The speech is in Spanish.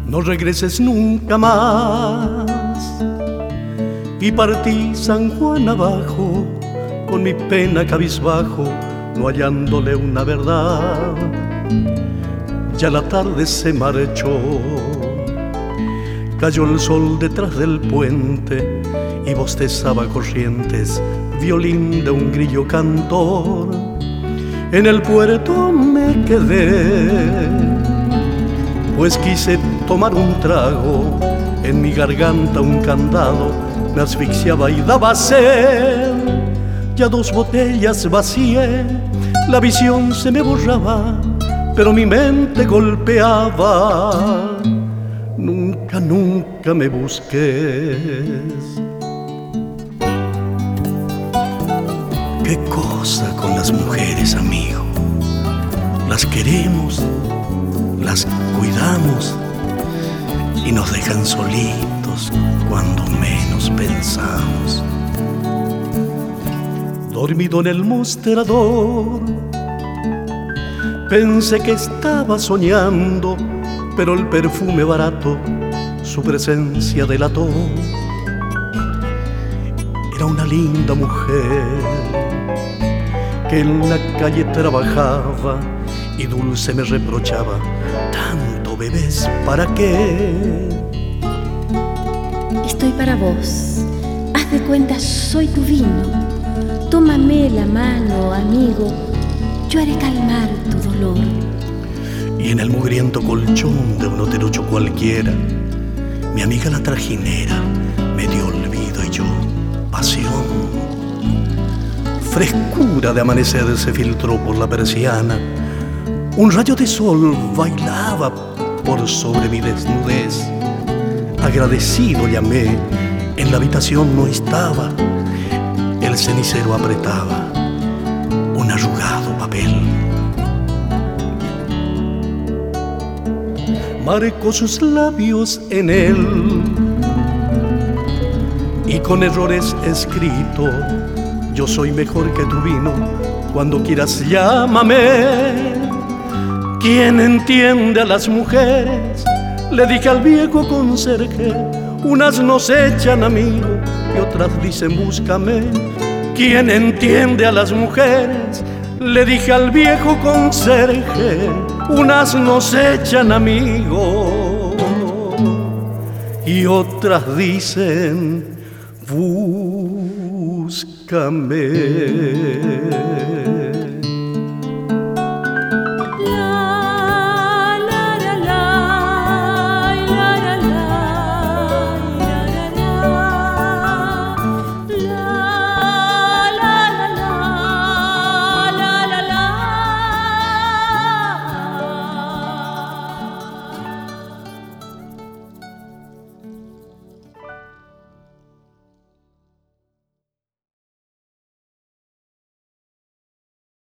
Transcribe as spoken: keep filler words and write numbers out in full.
no regreses nunca más. Y partí San Juan abajo, con mi pena cabizbajo, no hallándole una verdad. Ya la tarde se marchó, cayó el sol detrás del puente y bostezaba corrientes, violín de un grillo cantor. En el puerto me quedé, pues quise tomar un trago, en mi garganta un candado me asfixiaba y daba sed. Ya dos botellas vacié, la visión se me borraba, pero mi mente golpeaba. Nunca, nunca me busques. Qué cosa con las mujeres, amigo. Las queremos, las cuidamos y nos dejan solitos cuando menos pensamos. Dormido en el mostrador, pensé que estaba soñando, pero el perfume barato su presencia delató. Era una linda mujer que en la calle trabajaba y dulce me reprochaba: tanto bebés, ¿para qué? Estoy para vos, haz de cuenta soy tu vino. Tómame la mano, amigo, yo haré calmar tu dolor. Y en el mugriento colchón de un hotelucho cualquiera, mi amiga la trajinera me dio olvido y yo pasión. Frescura de amanecer se filtró por la persiana, un rayo de sol bailaba por sobre mi desnudez. Agradecido llamé, en la habitación no estaba, el cenicero apretaba un arrugado papel. Marcó sus labios en él y con errores escrito: yo soy mejor que tu vino, cuando quieras llámame. ¿Quién entiende a las mujeres?, le dije al viejo conserje. Unas nos echan amigo y otras dicen búscame. ¿Quién entiende a las mujeres?, le dije al viejo conserje. Unas nos echan amigo y otras dicen búscame.